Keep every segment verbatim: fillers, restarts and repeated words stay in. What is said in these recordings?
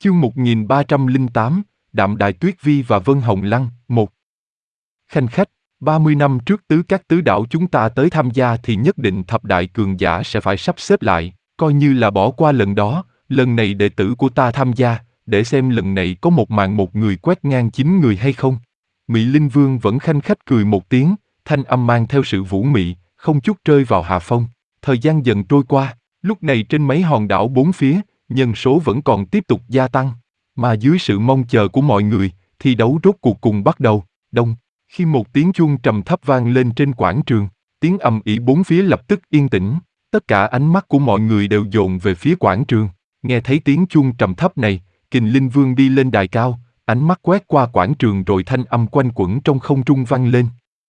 Chương một nghìn ba trăm lẻ tám, Đạm Đài Tuyết Vi và Vân Hồng Lăng, một. Khanh khách, ba mươi năm trước tứ các tứ đảo chúng ta tới tham gia thì nhất định thập đại cường giả sẽ phải sắp xếp lại, coi như là bỏ qua lần đó, lần này đệ tử của ta tham gia, để xem lần này có một màn một người quét ngang chín người hay không. Mị Linh Vương vẫn khanh khách cười một tiếng, thanh âm mang theo sự vũ mị, không chút rơi vào hạ phong. Thời gian dần trôi qua, lúc này trên mấy hòn đảo bốn phía, nhân số vẫn còn tiếp tục gia tăng, mà dưới sự mong chờ của mọi người, thi đấu rốt cuộc cùng bắt đầu. Đông, khi một tiếng chuông trầm thấp vang lên trên quảng trường, tiếng ầm ĩ bốn phía lập tức yên tĩnh, tất cả ánh mắt của mọi người đều dồn về phía quảng trường. Nghe thấy tiếng chuông trầm thấp này, Kình Linh Vương đi lên đài cao, ánh mắt quét qua quảng trường rồi thanh âm quanh quẩn trong không trung vang lên.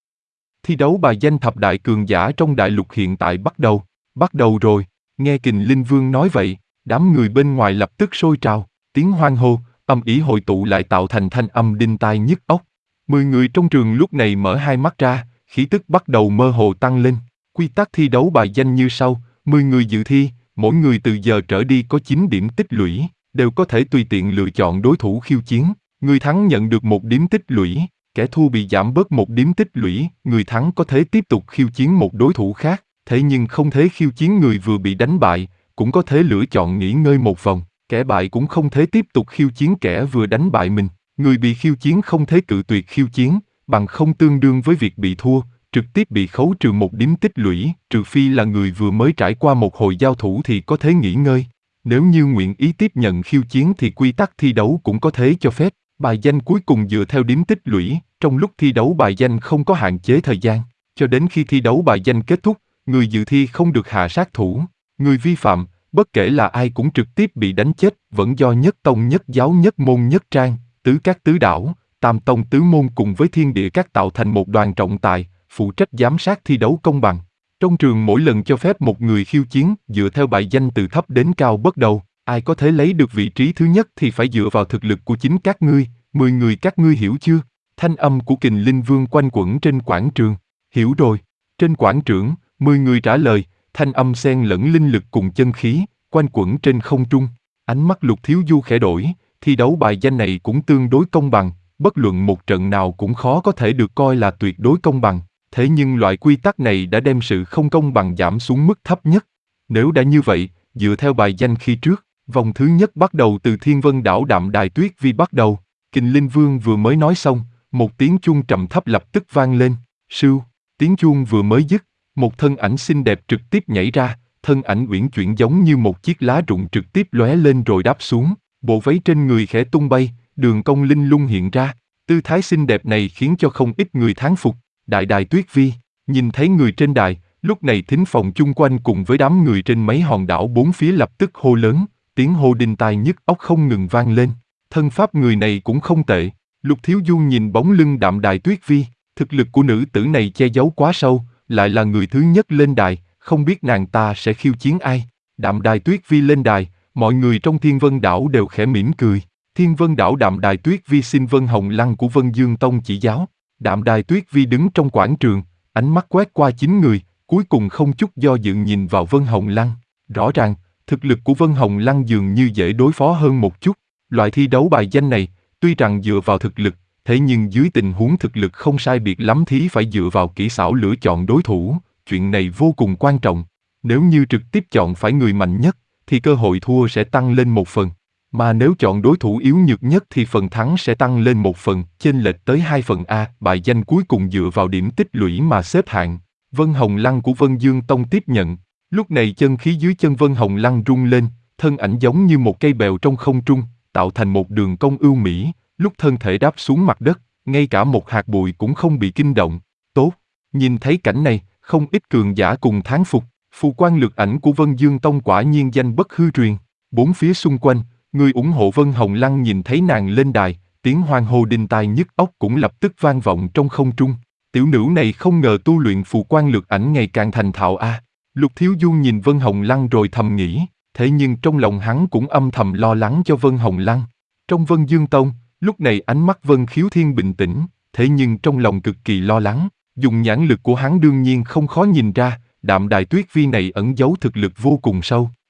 Thi đấu bài danh thập đại cường giả trong đại lục hiện tại bắt đầu, bắt đầu rồi. Nghe Kình Linh Vương nói vậy, đám người bên ngoài lập tức sôi trào, tiếng hoan hô, âm ỉ hội tụ lại tạo thành thanh âm đinh tai nhức óc. Mười người trong trường lúc này mở hai mắt ra, khí tức bắt đầu mơ hồ tăng lên. Quy tắc thi đấu bài danh như sau, mười người dự thi, mỗi người từ giờ trở đi có chín điểm tích lũy, đều có thể tùy tiện lựa chọn đối thủ khiêu chiến. Người thắng nhận được một điểm tích lũy, kẻ thua bị giảm bớt một điểm tích lũy, người thắng có thể tiếp tục khiêu chiến một đối thủ khác, thế nhưng không thể khiêu chiến người vừa bị đánh bại, cũng có thể lựa chọn nghỉ ngơi một vòng, kẻ bại cũng không thể tiếp tục khiêu chiến kẻ vừa đánh bại mình. Người bị khiêu chiến không thể cự tuyệt khiêu chiến, bằng không tương đương với việc bị thua, trực tiếp bị khấu trừ một điểm tích lũy, trừ phi là người vừa mới trải qua một hồi giao thủ thì có thể nghỉ ngơi. Nếu như nguyện ý tiếp nhận khiêu chiến thì quy tắc thi đấu cũng có thể cho phép. Bài danh cuối cùng dựa theo điểm tích lũy, trong lúc thi đấu bài danh không có hạn chế thời gian, cho đến khi thi đấu bài danh kết thúc, người dự thi không được hạ sát thủ, người vi phạm, bất kể là ai cũng trực tiếp bị đánh chết, vẫn do nhất tông nhất giáo nhất môn nhất trang, tứ các tứ đảo, tam tông tứ môn cùng với thiên địa các tạo thành một đoàn trọng tài, phụ trách giám sát thi đấu công bằng. Trong trường mỗi lần cho phép một người khiêu chiến, dựa theo bài danh từ thấp đến cao bắt đầu, ai có thể lấy được vị trí thứ nhất thì phải dựa vào thực lực của chính các ngươi, mười người các ngươi hiểu chưa? Thanh âm của Kình Linh Vương quanh quẩn trên quảng trường. Hiểu rồi. Trên quảng trường, mười người trả lời, thanh âm xen lẫn linh lực cùng chân khí, quanh quẩn trên không trung. Ánh mắt Lục Thiếu Du khẽ đổi, thi đấu bài danh này cũng tương đối công bằng, bất luận một trận nào cũng khó có thể được coi là tuyệt đối công bằng. Thế nhưng loại quy tắc này đã đem sự không công bằng giảm xuống mức thấp nhất. Nếu đã như vậy, dựa theo bài danh khi trước, vòng thứ nhất bắt đầu từ Thiên Vân Đảo Đạm Đài Tuyết Vi bắt đầu. Kình Linh Vương vừa mới nói xong, một tiếng chuông trầm thấp lập tức vang lên. Sưu, tiếng chuông vừa mới dứt, một thân ảnh xinh đẹp trực tiếp nhảy ra, thân ảnh uyển chuyển giống như một chiếc lá rụng trực tiếp lóe lên rồi đáp xuống, bộ váy trên người khẽ tung bay, đường cong linh lung hiện ra, tư thái xinh đẹp này khiến cho không ít người thán phục. Đại Đài Tuyết Vi, nhìn thấy người trên đài, lúc này thính phòng chung quanh cùng với đám người trên mấy hòn đảo bốn phía lập tức hô lớn, tiếng hô đinh tai nhức óc không ngừng vang lên. Thân pháp người này cũng không tệ. Lục Thiếu Du nhìn bóng lưng Đạm Đài Tuyết Vi, thực lực của nữ tử này che giấu quá sâu, lại là người thứ nhất lên đài, không biết nàng ta sẽ khiêu chiến ai. Đạm Đài Tuyết Vi lên đài, mọi người trong Thiên Vân Đảo đều khẽ mỉm cười. Thiên Vân Đảo Đạm Đài Tuyết Vi xin Vân Hồng Lăng của Vân Dương Tông chỉ giáo. Đạm Đài Tuyết Vi đứng trong quảng trường, ánh mắt quét qua chín người, cuối cùng không chút do dự nhìn vào Vân Hồng Lăng. Rõ ràng, thực lực của Vân Hồng Lăng dường như dễ đối phó hơn một chút. Loại thi đấu bài danh này, tuy rằng dựa vào thực lực, thế nhưng dưới tình huống thực lực không sai biệt lắm thì phải dựa vào kỹ xảo lựa chọn đối thủ, chuyện này vô cùng quan trọng. Nếu như trực tiếp chọn phải người mạnh nhất, thì cơ hội thua sẽ tăng lên một phần. Mà nếu chọn đối thủ yếu nhược nhất thì phần thắng sẽ tăng lên một phần, chênh lệch tới hai phần A. Bài danh cuối cùng dựa vào điểm tích lũy mà xếp hạng. Vân Hồng Lăng của Vân Dương Tông tiếp nhận. Lúc này chân khí dưới chân Vân Hồng Lăng rung lên, thân ảnh giống như một cây bèo trong không trung, tạo thành một đường cong ưu mỹ. Lúc thân thể đáp xuống mặt đất, ngay cả một hạt bụi cũng không bị kinh động. Tốt, nhìn thấy cảnh này, không ít cường giả cùng thán phục. Phù quan lực ảnh của Vân Dương Tông quả nhiên danh bất hư truyền. Bốn phía xung quanh, người ủng hộ Vân Hồng Lăng nhìn thấy nàng lên đài, tiếng hoan hô đinh tai nhức óc cũng lập tức vang vọng trong không trung. Tiểu nữ này không ngờ tu luyện phù quan lực ảnh ngày càng thành thạo a. À. Lục Thiếu Du nhìn Vân Hồng Lăng rồi thầm nghĩ, thế nhưng trong lòng hắn cũng âm thầm lo lắng cho Vân Hồng Lăng. Trong Vân Dương Tông, lúc này ánh mắt Vân Khiếu Thiên bình tĩnh, thế nhưng trong lòng cực kỳ lo lắng. Dùng nhãn lực của hắn đương nhiên không khó nhìn ra, Đạm Đài Tuyết Vi này ẩn giấu thực lực vô cùng sâu.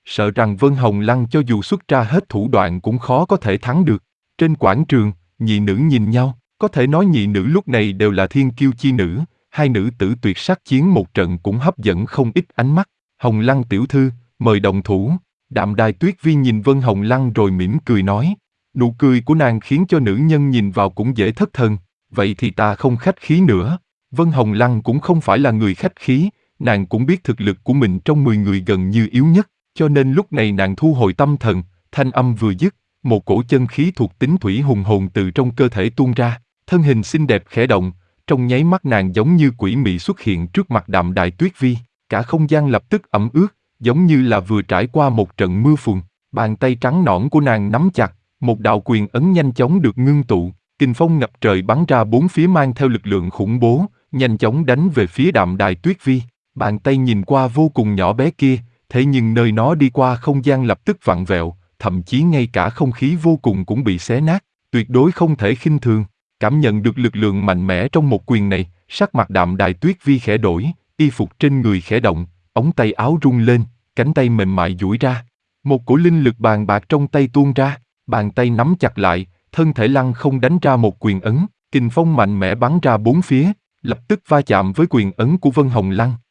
sợ rằng Vân Hồng Lăng cho dù xuất ra hết thủ đoạn cũng khó có thể thắng được. Trên quảng trường, nhị nữ nhìn nhau, có thể nói nhị nữ lúc này đều là thiên kiêu chi nữ, hai nữ tử tuyệt sắc chiến một trận cũng hấp dẫn không ít ánh mắt. Hồng Lăng tiểu thư, mời đồng thủ. Đạm Đài Tuyết Vi nhìn Vân Hồng Lăng rồi mỉm cười nói. Nụ cười của nàng khiến cho nữ nhân nhìn vào cũng dễ thất thần. Vậy thì ta không khách khí nữa. Vân Hồng Lăng cũng không phải là người khách khí, nàng cũng biết thực lực của mình trong mười người gần như yếu nhất, cho nên lúc này nàng thu hồi tâm thần, thanh âm vừa dứt, một cổ chân khí thuộc tính thủy hùng hồn từ trong cơ thể tuôn ra, thân hình xinh đẹp khẽ động, trong nháy mắt nàng giống như quỷ mị xuất hiện trước mặt Đạm Đài Tuyết Vi, cả không gian lập tức ẩm ướt, giống như là vừa trải qua một trận mưa phùn. Bàn tay trắng nõn của nàng nắm chặt, một đạo quyền ấn nhanh chóng được ngưng tụ, kình phong ngập trời bắn ra bốn phía mang theo lực lượng khủng bố, nhanh chóng đánh về phía Đạm Đài Tuyết Vi. Bàn tay nhìn qua vô cùng nhỏ bé kia, thế nhưng nơi nó đi qua không gian lập tức vặn vẹo, thậm chí ngay cả không khí vô cùng cũng bị xé nát, tuyệt đối không thể khinh thường. Cảm nhận được lực lượng mạnh mẽ trong một quyền này, sắc mặt Đạm Đài Tuyết Vi khẽ đổi, y phục trên người khẽ động, ống tay áo rung lên, cánh tay mềm mại duỗi ra. Một cổ linh lực bàn bạc trong tay tuôn ra, bàn tay nắm chặt lại, thân thể lăng không đánh ra một quyền ấn, kình phong mạnh mẽ bắn ra bốn phía, lập tức va chạm với quyền ấn của Vân Hồng Lăng.